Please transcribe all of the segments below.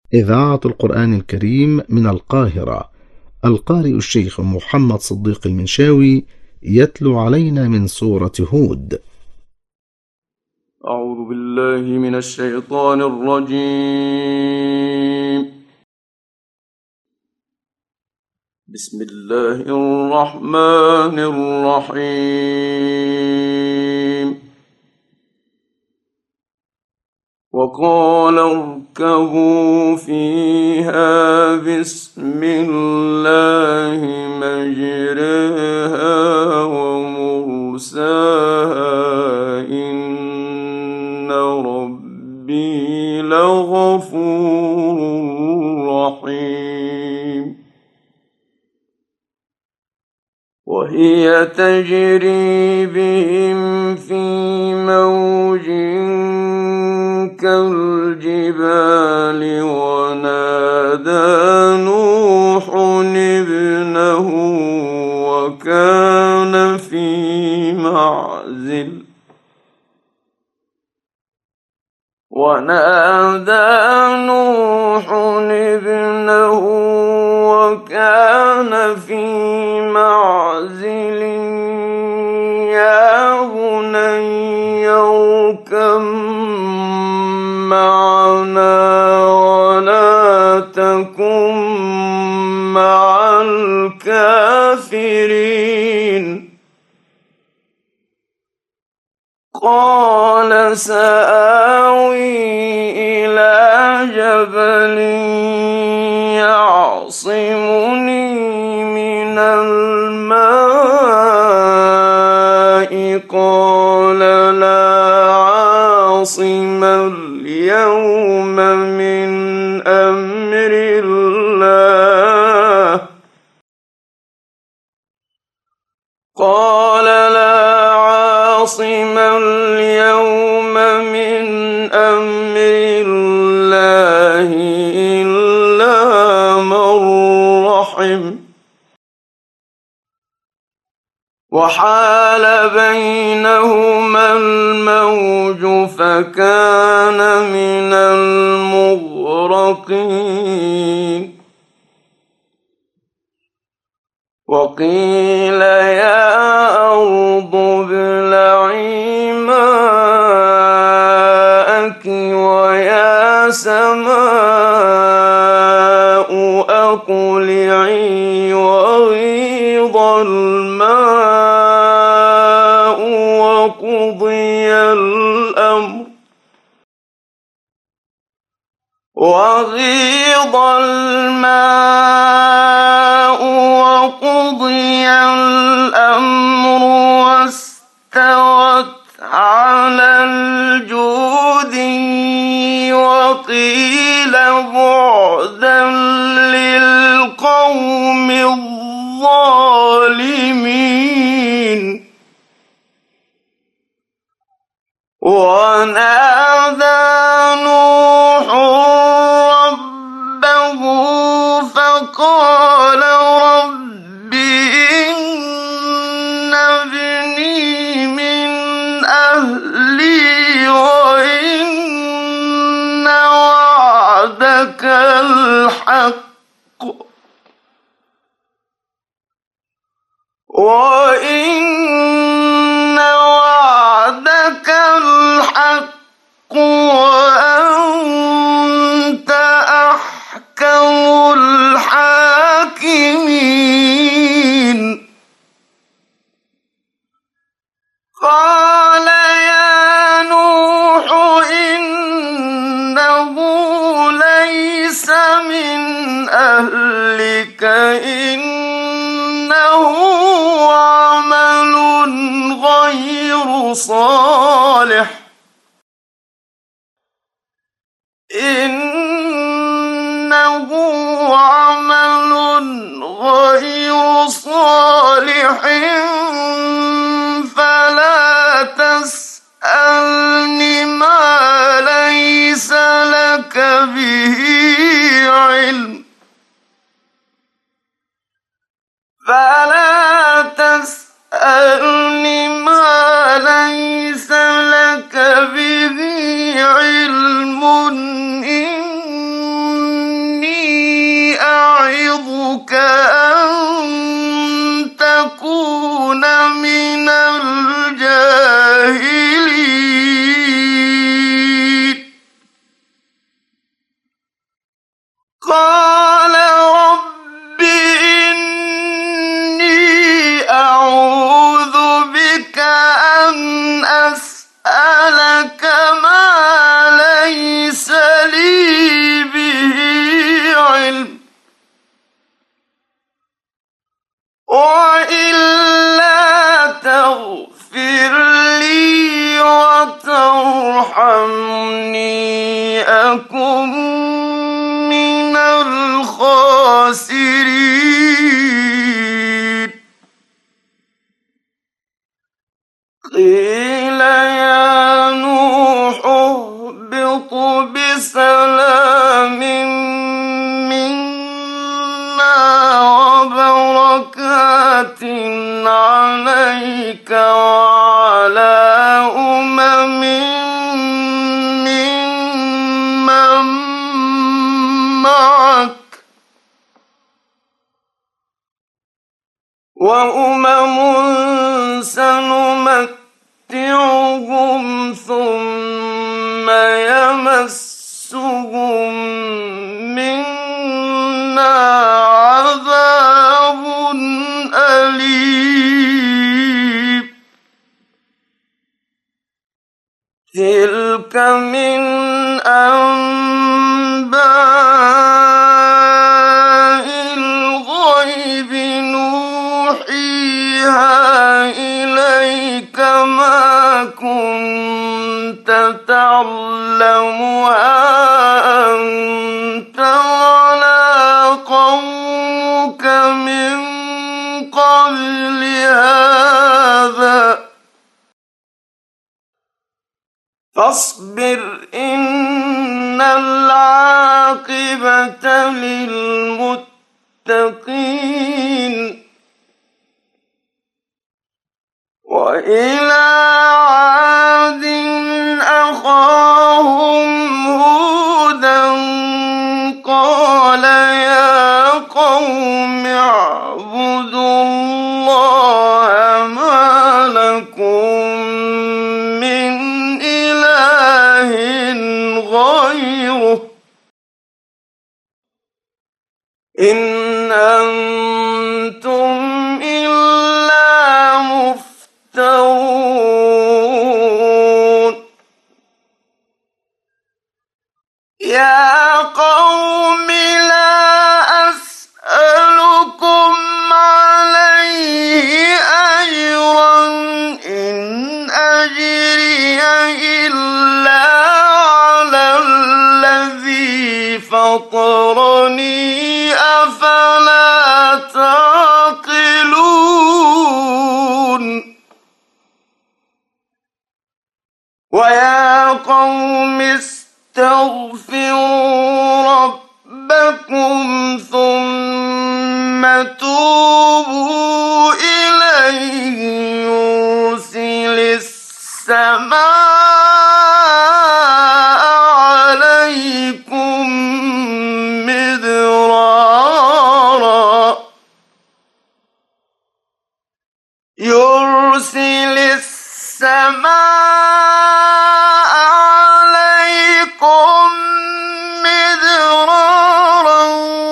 إذاعة القرآن الكريم من القاهرة. القارئ الشيخ محمد صديق المنشاوي يتلو علينا من سورة هود. أعوذ بالله من الشيطان الرجيم. بسم الله الرحمن الرحيم. وقال اركبوا فيها بسم الله مجريها ومرساها إن ربي لغفور رحيم. وهي تجري بهم في موج كالجبال ونادى نوح ابنه وكان في معزل يا بني اركب معنا ولا تكن مع الكافرين. قال سآوي إلى جبل يعصمني من الماء قال لا عاصم اليوم من أمر الله إلا من رحم. وحال بينهما الموج فكان من المغرقين. وقيل يا أرض ابلعي ماءك ويا سماء أقلعي وغيض الماء وقضي الأمر واستوت على الجودي وقيل بعدا للقوم الظالمين. ونادى نوح ربه فقال رب إن ابني من أهلي وإن وعدك الحق وأنت أحكم الحاكمين. قال يا نوح إنه ليس من أهلك إنه عمل غير صالح فلا تسألن ما ليس لك به علم إني أن تكون من الجاهلين قال رب إني أعوذ بك أن أسألك ما ليس لي به علم وإلا تغفر لي وترحمني أكن من الخاسرين قيل يا نوح اهبط بسلام منا وبركات عليك وعلى أمم ممن معك وأمم سنمتعهم ثم يمسهم منا عذاب أليم تلك من أنباء الغيب نوحيها إليك ما كنت تعلمها أنت ولا قومك من قبل هذا فاصبر إن العاقبة للمتقين وإلى عاد أخاهم هودا قال يا قوم اعبدوا الله ما لكم من إله غيره إن أنتم إلا مفترون يا قوم لا أسألكم عليه أجرا إن أجري إلا على الذي فطرني أفلا تعقلون ويا قوم استغفروا ربكم ثم توبوا إليه يرسل السماء عليكم مدرارا يرسل السماء عليكم مدرارا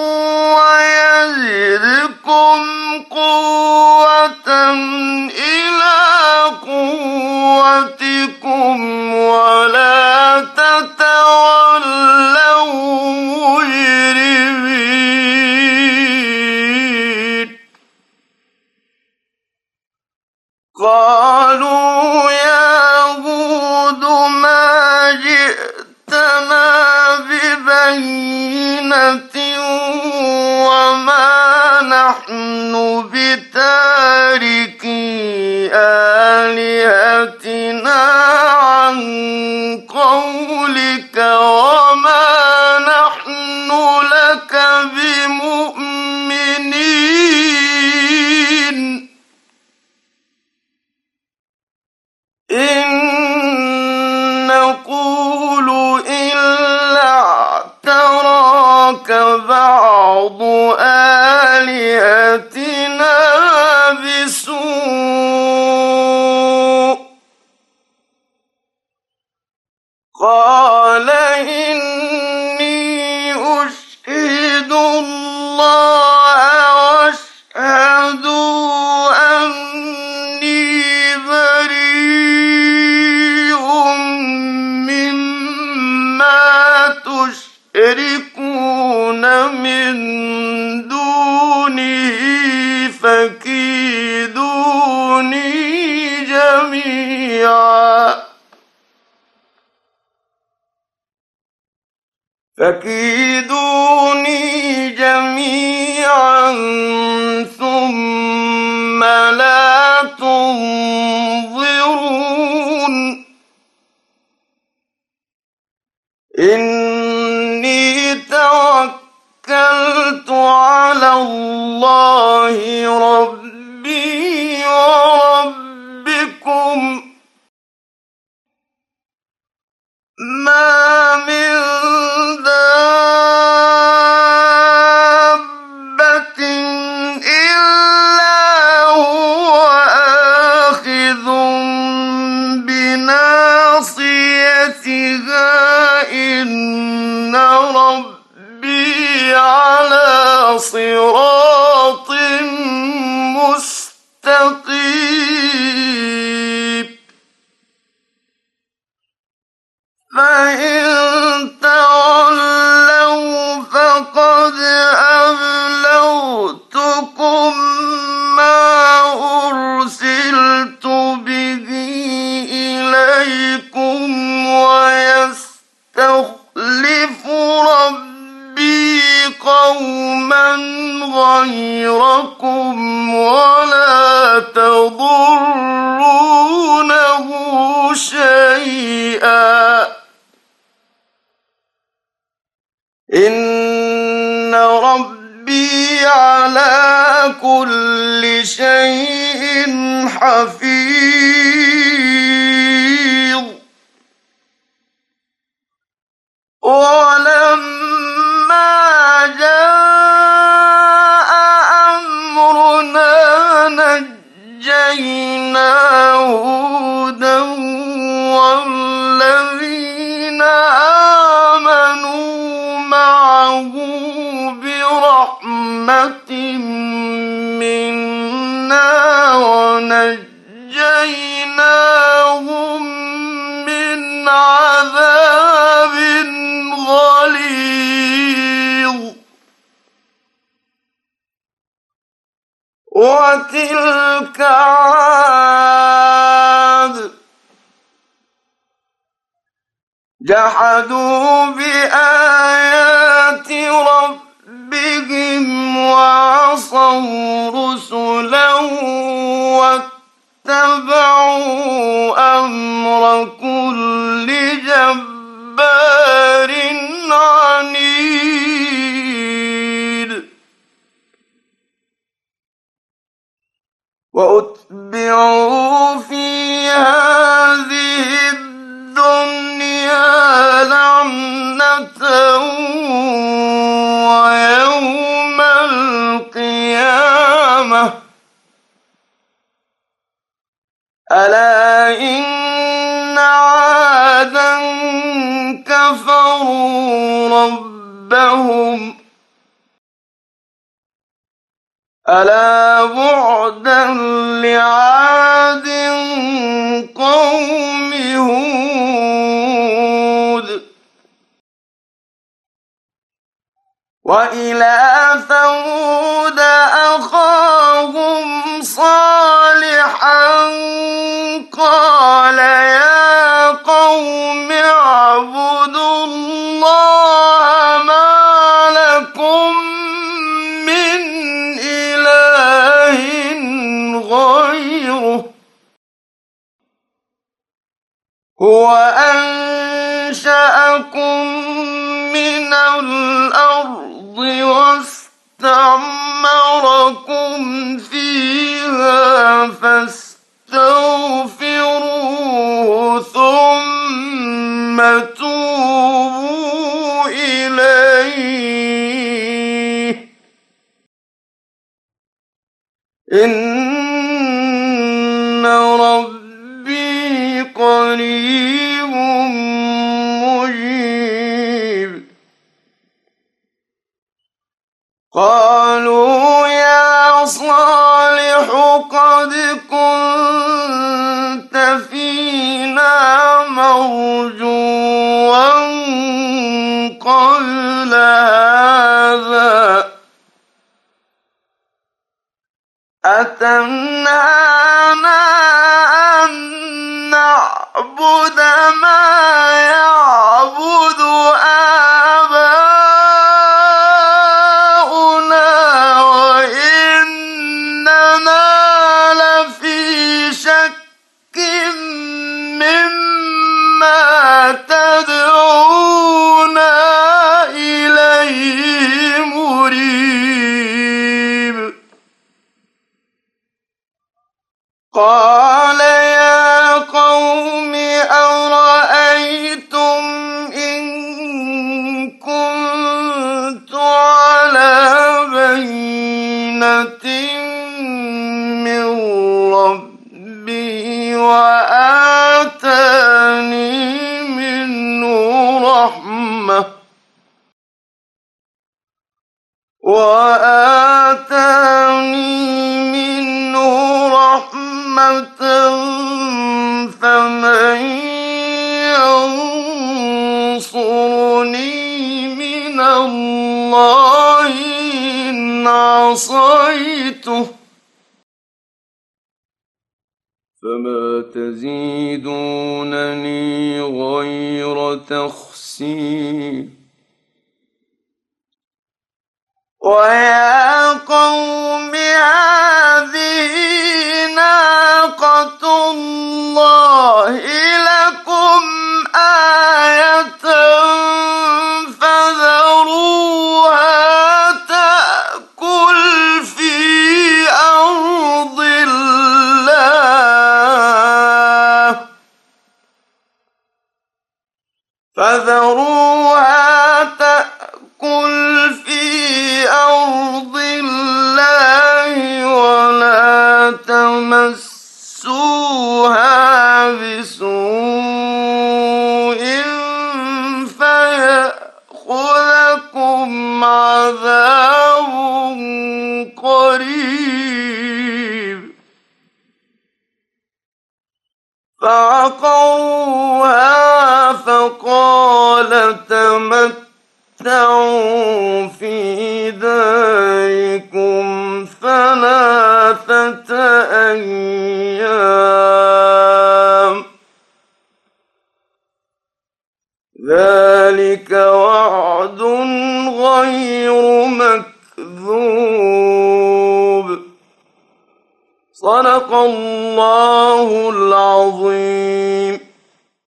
ويزدكم قوة إلى قوتكم ولا تتولوا مجرمين قالوا يا هود ما جئتنا ببينة وما نحن بتاركي آلهتنا عن قولك وما نحن لك بمؤمنين إن نقول إلا اعتراك بعض آلهتنا بسوء قال إني أشهد الله واشهدوا أني بريء مما تشركون من دونه فكيدوني جميعا ثم لا تنظرون إني توكلت على الله ربي وربكم ما من دابة إلا هو آخذ بناصيتها إن ربي على صراط مستقيم فإن تولوا فقد أبلغتكم ما أرسلت به إليكم ويستخلف ربي قوما غيركم ولا تضرونه شيئا إن ربي على كل شيء حفيظ ولما جاء أمرنا نجينا هودا والذين آمنوا معه برحمة منا ونجيناهم من عذاب غليظ وتلك عاد جحدوا بآيات ربهم وعصوا رسله واتبعوا أمر كل جبار عنيد وأتبعوا في هذه الدنيا لعنة ويوم القيامة ألا إن عادا كفروا ربهم ألا بعدا لعاد قوم هود وإلى ثمود أخاهم صالحا قال يا قوم اعبدوا الله ما لكم من إله غيره هو أنشأكم من الأرض واستعمركم فيها فاستغفروه ثم توبوا إليه إن ربي قريب مجيب. قالوا يا صالح قد كنت فينا مرجوا قبل هذا أتنهانا أن نعبد ما يعبد آباؤنا وإننا لفي شك مما تدعونا إليه مريب. قال يا قوم أرأيتم إن كنت على بينة من ربي وآتاني منه رحمة فمن ينصرني من الله إن عصيته فما تزيدونني غير تخسير. ويا قوم هذه ناقة الله لكم آية فذروها تأكل في أرض الله ولا تمسوها بسوء فيأخذكم عذاب قريب. فعقروها فقال تمتعوا في داركم 3 أيام ذلك وعد غير مكذوب. صدق الله العظيم.